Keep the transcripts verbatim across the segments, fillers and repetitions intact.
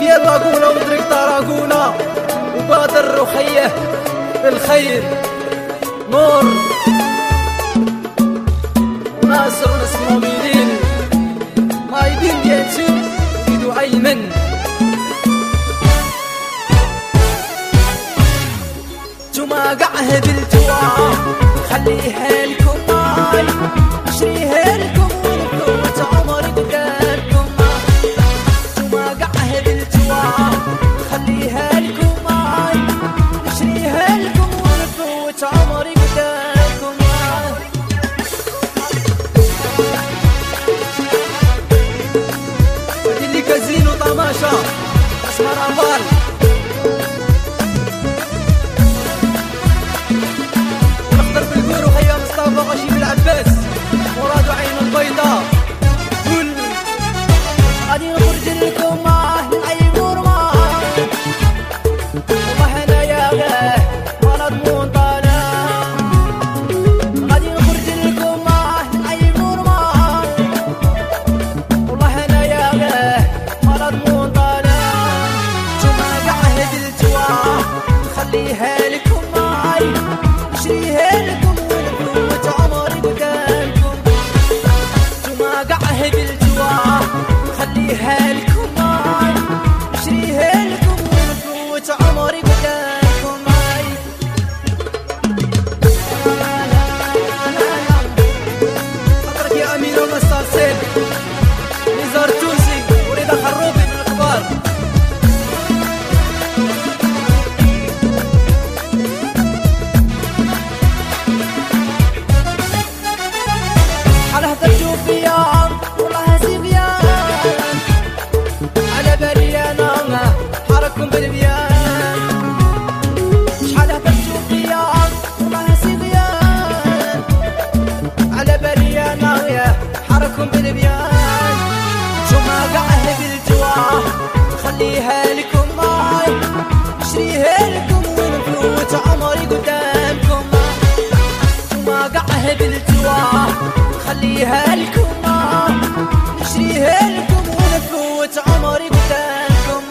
تحية لاقونا ودرك تراقونا وبادر وخيه الخير نور وناصر وناس مؤمنين ما يدين ياتي ويدو أيمن جمع قعهد الجوا خليها لكم ماي اشريها لكم ونقوة عمر قدامكم جمع قعهد الجوا خليها لكم ماي اشريها لكم ونقوة عمر قدامكم ودي اللي كازين وطماشا اسمر أنفال غشيم العباس مراد عين البيضاء كل غادي نخرج لكم مع العيبور ما والله انا يا غاه ما نضمون طالع غادي نخرج لكم مع العيبور ما والله انا يا غاه ما نضمون طالع جمع قعهد الجوا خليها لكم معي نشريها لكم خليها لكم معي اشريها لكم ونقوة عمري قدامكم معي خاطرك يا أمين ومستر سيد نزار تونسي ورضا خروبي من الكبار على هدرتو فيا والله سيبيان على بالي انا حرككم بالبيان شحال هبطتو فيا والله سيبيان على بالي انا يا حرككم بالبيان جمع قعهد الجوا خليها لكم معي نشريها لكم ونفوت عمري قدامكم جمع قعهد الجوا خليها لكم معي نشريها لكم ونفوت عمري قدامكم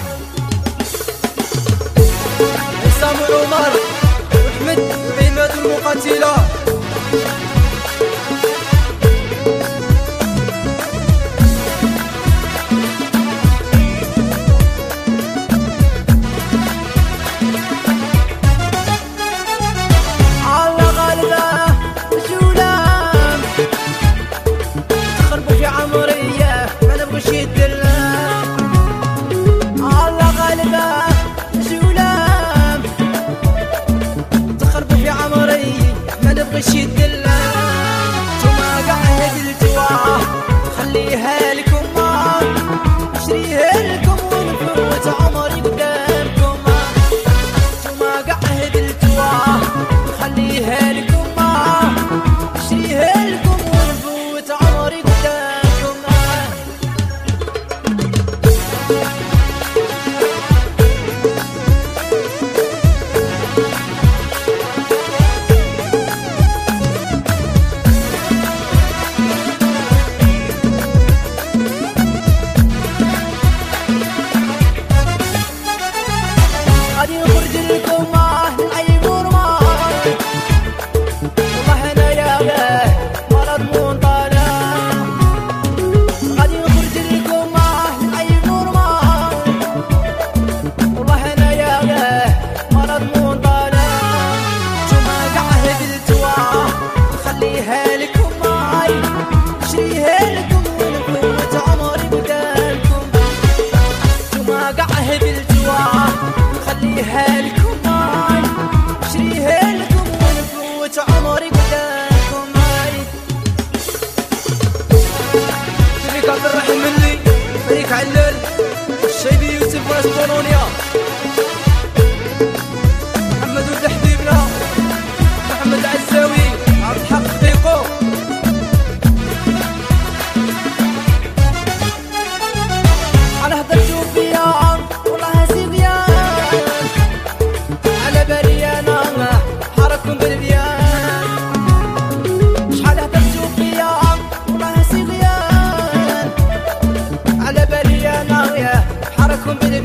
عصام وعمر واحمد وعماد المقاتلة على غلبة جولان تخربوا في عمرية ما نبغيش يدلام على غلبة جولان تخربوا في عمرية ما نبغيش يدلام جمع قعهد الجوا خليها لكم ما نشريها لكم ونفوت عمري قدامكم جمع قعهد الجوا خليها لكم ما نشريها لكم ونفوت عمري قدامكم غادي نخرج لكم مع العيبور ما والله انا يا غاه ما نضمون طالع غادي نخرج لكم مع العيبور ما والله انا يا غاه ما نضمون طالع جمع قعهد الجوا خليها لكم معي نشريها لكم ونفوت عمري قدامكم جمع قعهد الجوا خليها لكم معي نشريها لكم ونفوت عمري قدامكم معي فريق عبد الرحيم مني فريق علال الشيبي يوسف واسبونونيا محمد ولد حبيبنا محمد عزاوي عبد الحق ديقو على هدرتو فيا والله سيبيان على بالي انا حرككم بالبيان شحال هدرتو فيا والله سيبيان على بالي انا يا حرككم بالبيان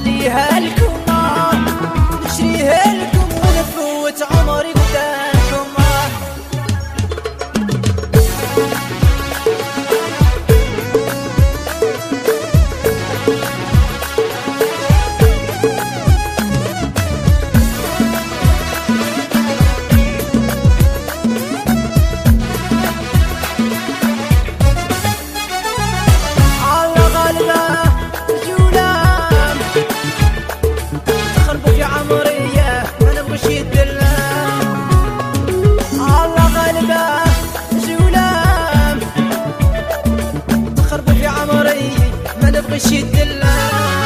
نخليها لكم نشريها لكم ونفوت عمري قدامكم. غشي الدلال